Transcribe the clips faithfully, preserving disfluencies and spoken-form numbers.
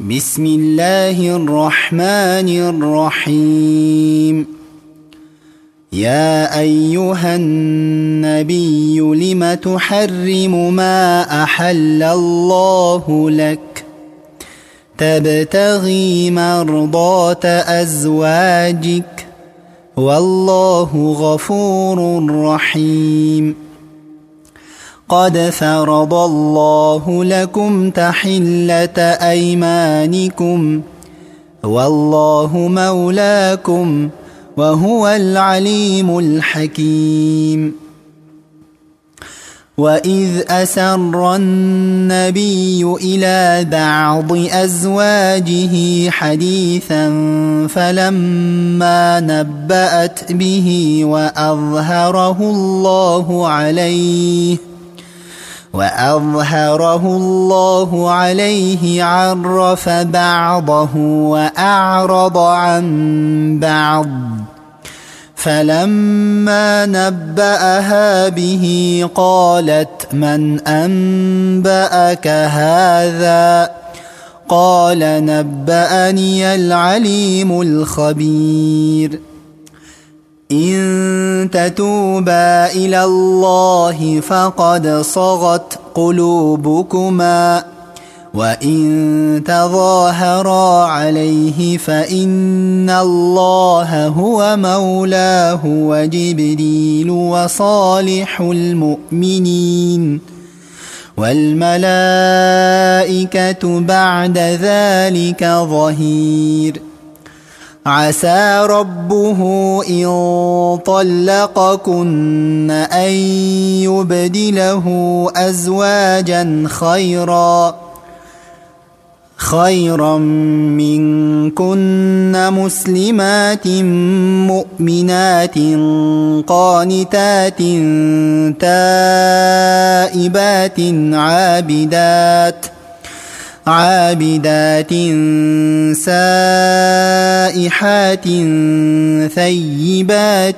بسم الله الرحمن الرحيم. يا أيها النبي لم تحرم ما أحل الله لك تبتغي مرضات أزواجك والله غفور رحيم. قد فرض الله لكم تحلة أيمانكم والله مولاكم وهو العليم الحكيم. وإذ أسر النبي إلى بعض أزواجه حديثا فلما نبأت به وأظهره الله عليه وأظهره الله عليه عرف بعضه وأعرض عن بعض. فلما نبأها به قالت من أنبأك هذا؟ قال نبأني العليم الخبير. إن تتوبا إلى الله فقد صغت قلوبكما وإن تظاهرا عليه فإن الله هو مولاه وجبريل وصالح المؤمنين والملائكة بعد ذلك ظهير. عسى ربه إن طلقكن أن يبدله أزواجا خيرا خيرا منكن مسلمات مؤمنات قانتات تائبات عابدات عابدات سائحات ثيبات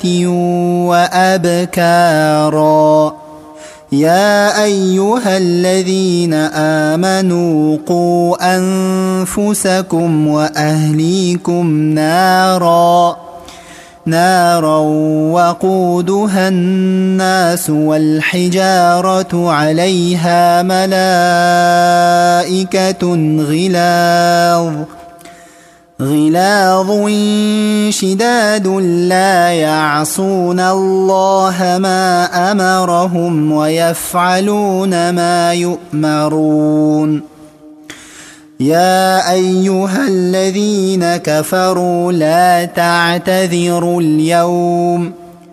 وأبكارا. يا أيها الذين آمنوا قوا أنفسكم وأهليكم نارا نارا وقودها الناس والحجارة عليها ملائكة غلاظ غلاظ شداد لا يعصون الله ما أمرهم ويفعلون ما يؤمرون. يا أيها الذين كفروا لا تعتذروا اليوم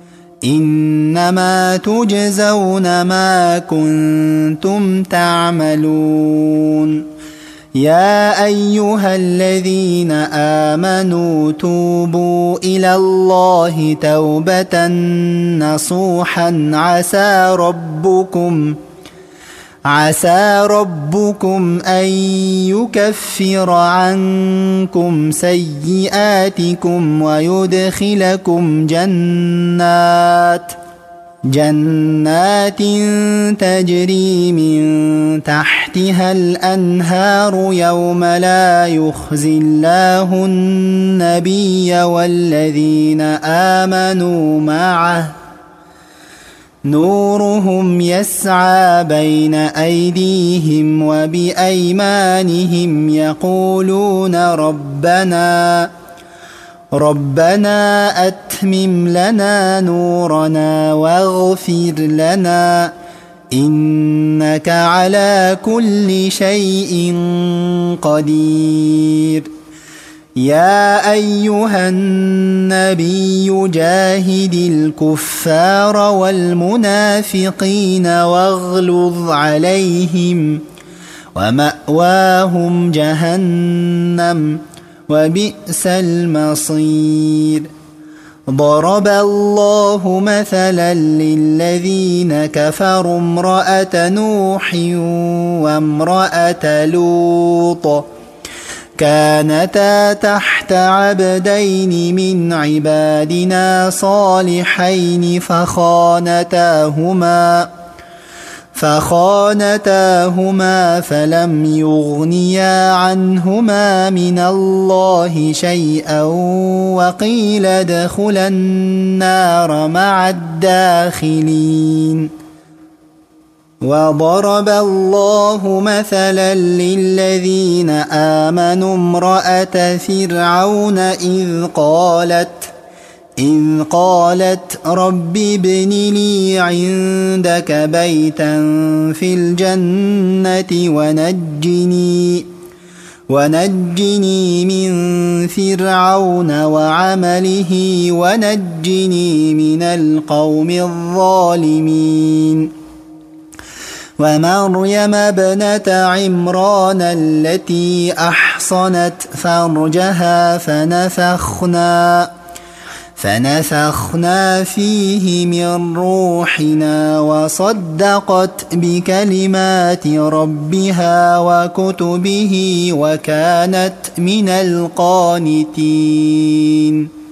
إنما تجزون ما كنتم تعملون. يا أيها الذين آمنوا توبوا إلى الله توبة نصوحا عسى ربكم عسى ربكم أن يكفر عنكم سيئاتكم ويدخلكم جنات جنات تجري من تحتها الأنهار يوم لا يخزي الله النبي والذين آمنوا معه نورهم يسعى بين أيديهم وبأيمانهم يقولون ربنا ربنا أتمم لنا نورنا واغفر لنا إنك على كل شيء قدير. يا أيها النبي جاهد الكفار والمنافقين واغلظ عليهم ومأواهم جهنم وبئس المصير. ضرب الله مثلا للذين كفروا امرأة نوح وامرأة لوط كانتا تحت عبدين من عبادنا صالحين فخانتاهما فخانتاهما فلم يغنيا عنهما من الله شيئا وقيل ادخلا النار مع الداخلين. وضرب الله مثلا للذين آمنوا امرأة فرعون إذ قالت إذ قالت رب ابن لي عندك بيتا في الجنة ونجني ونجني من فرعون وعمله ونجني من القوم الظالمين. ومريم ابنة عمران التي أحصنت فرجها فنفخنا فنفخنا فيه من روحنا وصدقت بكلمات ربها وكتبه وكانت من القانتين.